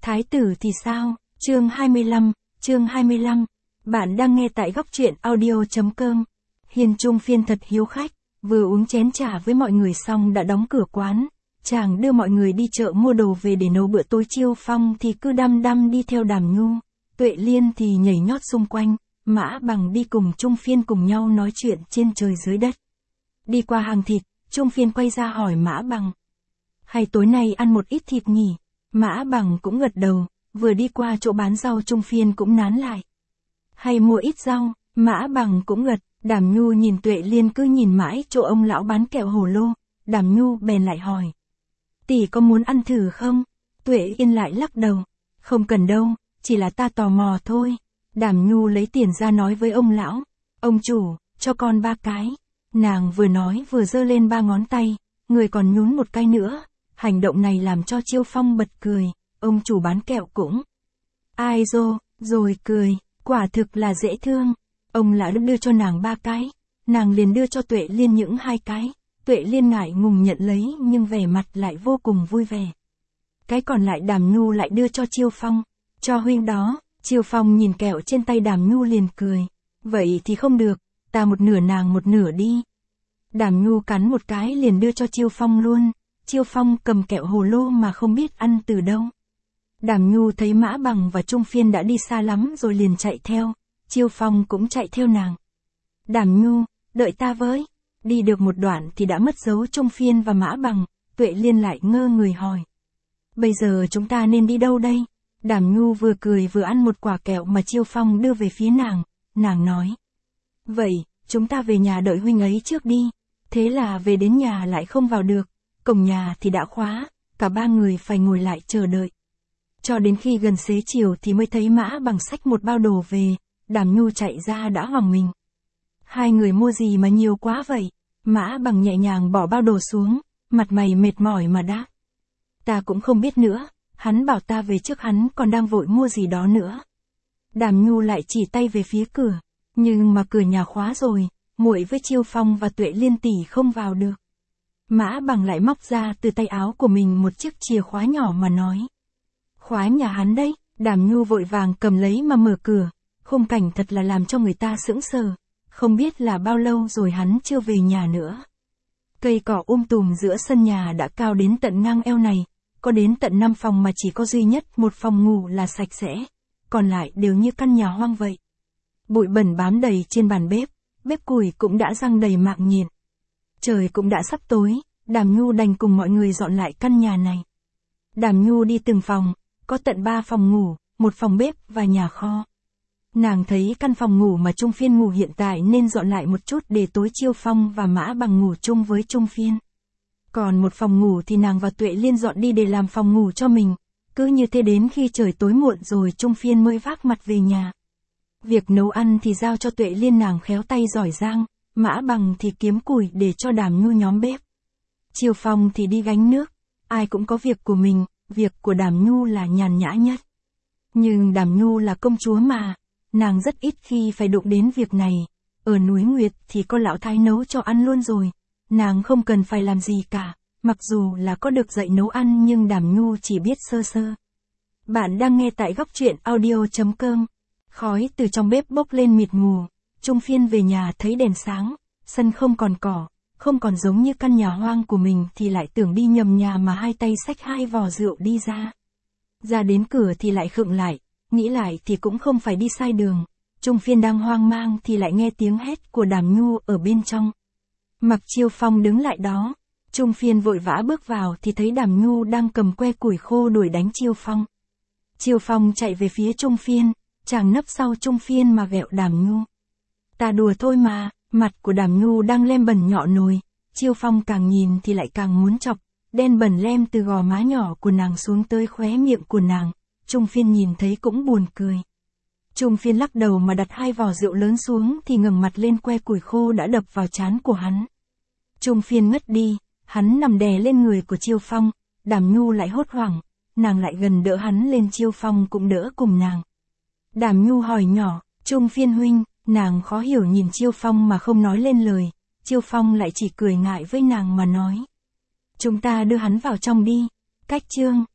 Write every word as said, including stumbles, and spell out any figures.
Thái tử thì sao? Chương hai mươi lăm, chương hai mươi lăm. Bạn đang nghe tại góc truyện audio chấm com. Hiên Trung Phiên thật hiếu khách, vừa uống chén trà với mọi người xong đã đóng cửa quán. Chàng đưa mọi người đi chợ mua đồ về để nấu bữa tối. Chiêu Phong thì cứ đăm đăm đi theo Đàm Nhu, Tuệ Liên thì nhảy nhót xung quanh, Mã Bằng đi cùng Trung Phiên cùng nhau nói chuyện trên trời dưới đất. Đi qua hàng thịt, Trung Phiên quay ra hỏi Mã Bằng: hay tối nay ăn một ít thịt nhỉ? Mã Bằng cũng gật đầu, vừa đi qua chỗ bán rau Trung Phiên cũng nán lại. Hay mua ít rau? Mã Bằng cũng gật. Đàm Nhu nhìn Tuệ Liên cứ nhìn mãi chỗ ông lão bán kẹo hồ lô, Đàm Nhu bèn lại hỏi: tỷ có muốn ăn thử không? Tuệ Yên lại lắc đầu: không cần đâu, chỉ là ta tò mò thôi. Đàm Nhu lấy tiền ra nói với ông lão: ông chủ, cho con ba cái. Nàng vừa nói vừa giơ lên ba ngón tay, người còn nhún một cái nữa. Hành động này làm cho Chiêu Phong bật cười, ông chủ bán kẹo cũng ai rô, rồi cười, quả thực là dễ thương. Ông lão đưa cho nàng ba cái, nàng liền đưa cho Tuệ Liên những hai cái. Tuệ Liên ngại ngùng nhận lấy nhưng vẻ mặt lại vô cùng vui vẻ. Cái còn lại Đàm Nhu lại đưa cho Chiêu Phong, cho huynh đó. Chiêu Phong nhìn kẹo trên tay Đàm Nhu liền cười: vậy thì không được, ta một nửa nàng một nửa đi. Đàm Nhu cắn một cái liền đưa cho Chiêu Phong luôn. Chiêu Phong cầm kẹo hồ lô mà không biết ăn từ đâu. Đàm Nhu thấy Mã Bằng và Trung Phiên đã đi xa lắm rồi liền chạy theo. Chiêu Phong cũng chạy theo nàng. Đàm Nhu, đợi ta với. Đi được một đoạn thì đã mất dấu Trung Phiên và Mã Bằng. Tuệ Liên lại ngơ người hỏi: bây giờ chúng ta nên đi đâu đây? Đàm Nhu vừa cười vừa ăn một quả kẹo mà Chiêu Phong đưa về phía nàng. Nàng nói: vậy, chúng ta về nhà đợi huynh ấy trước đi. Thế là về đến nhà lại không vào được. Cổng nhà thì đã khóa, cả ba người phải ngồi lại chờ đợi. Cho đến khi gần xế chiều thì mới thấy Mã Bằng xách một bao đồ về. Đàm Nhu chạy ra đã hoảng mình: hai người mua gì mà nhiều quá vậy? Mã Bằng nhẹ nhàng bỏ bao đồ xuống, mặt mày mệt mỏi mà đáp: ta cũng không biết nữa, hắn bảo ta về trước, hắn còn đang vội mua gì đó nữa. Đàm Nhu lại chỉ tay về phía cửa, nhưng mà cửa nhà khóa rồi, muội với Chiêu Phong và Tuệ Liên tỷ không vào được. Mã Bằng lại móc ra từ tay áo của mình một chiếc chìa khóa nhỏ mà nói: khóa nhà hắn đấy. Đàm Nhu vội vàng cầm lấy mà mở cửa. Khung cảnh thật là làm cho người ta sững sờ. Không biết là bao lâu rồi hắn chưa về nhà nữa. Cây cỏ um tùm giữa sân nhà đã cao đến tận ngang eo này. Có đến tận năm phòng mà chỉ có duy nhất một phòng ngủ là sạch sẽ. Còn lại đều như căn nhà hoang vậy. Bụi bẩn bám đầy trên bàn bếp. Bếp củi cũng đã răng đầy mạng nhện. Trời cũng đã sắp tối. Đàm Nhu đành cùng mọi người dọn lại căn nhà này. Đàm Nhu đi từng phòng. Có tận ba phòng ngủ, một phòng bếp và nhà kho. Nàng thấy căn phòng ngủ mà Trung Phiên ngủ hiện tại nên dọn lại một chút để tối Chiêu Phong và Mã Bằng ngủ chung với Trung Phiên. Còn một phòng ngủ thì nàng và Tuệ Liên dọn đi để làm phòng ngủ cho mình. Cứ như thế đến khi trời tối muộn rồi Trung Phiên mới vác mặt về nhà. Việc nấu ăn thì giao cho Tuệ Liên, nàng khéo tay giỏi giang. Mã Bằng thì kiếm củi để cho Đàm Nhu nhóm bếp. Chiêu Phong thì đi gánh nước. Ai cũng có việc của mình, việc của Đàm Nhu là nhàn nhã nhất. Nhưng Đàm Nhu là công chúa mà, nàng rất ít khi phải đụng đến việc này. Ở núi Nguyệt thì có lão thái nấu cho ăn luôn rồi. Nàng không cần phải làm gì cả, mặc dù là có được dạy nấu ăn nhưng Đàm Nhu chỉ biết sơ sơ. Bạn đang nghe tại góc truyện audio chấm com. Khói từ trong bếp bốc lên mịt mù. Trung Phiên về nhà thấy đèn sáng, sân không còn cỏ, không còn giống như căn nhà hoang của mình thì lại tưởng đi nhầm nhà mà hai tay xách hai vò rượu đi ra. Ra đến cửa thì lại khựng lại, nghĩ lại thì cũng không phải đi sai đường. Trung Phiên đang hoang mang thì lại nghe tiếng hét của Đàm Nhu ở bên trong. Mặc Chiêu Phong đứng lại đó. Trung Phiên vội vã bước vào thì thấy Đàm Nhu đang cầm que củi khô đuổi đánh Chiêu Phong. Chiêu Phong chạy về phía Trung Phiên, chàng nấp sau Trung Phiên mà ghẹo Đàm Nhu. Ta đùa thôi mà. Mặt của Đàm Nhu đang lem bẩn nhọ nồi. Chiêu Phong càng nhìn thì lại càng muốn chọc. Đen bẩn lem từ gò má nhỏ của nàng xuống tới khóe miệng của nàng. Trung Phiên nhìn thấy cũng buồn cười. Trung Phiên lắc đầu mà đặt hai vò rượu lớn xuống thì ngẩng mặt lên que củi khô đã đập vào trán của hắn. Trung Phiên ngất đi, hắn nằm đè lên người của Chiêu Phong. Đàm Nhu lại hốt hoảng, nàng lại gần đỡ hắn lên, Chiêu Phong cũng đỡ cùng nàng. Đàm Nhu hỏi nhỏ: Trung Phiên huynh. Nàng khó hiểu nhìn Chiêu Phong mà không nói lên lời. Chiêu Phong lại chỉ cười ngại với nàng mà nói: chúng ta đưa hắn vào trong đi. Cách chương.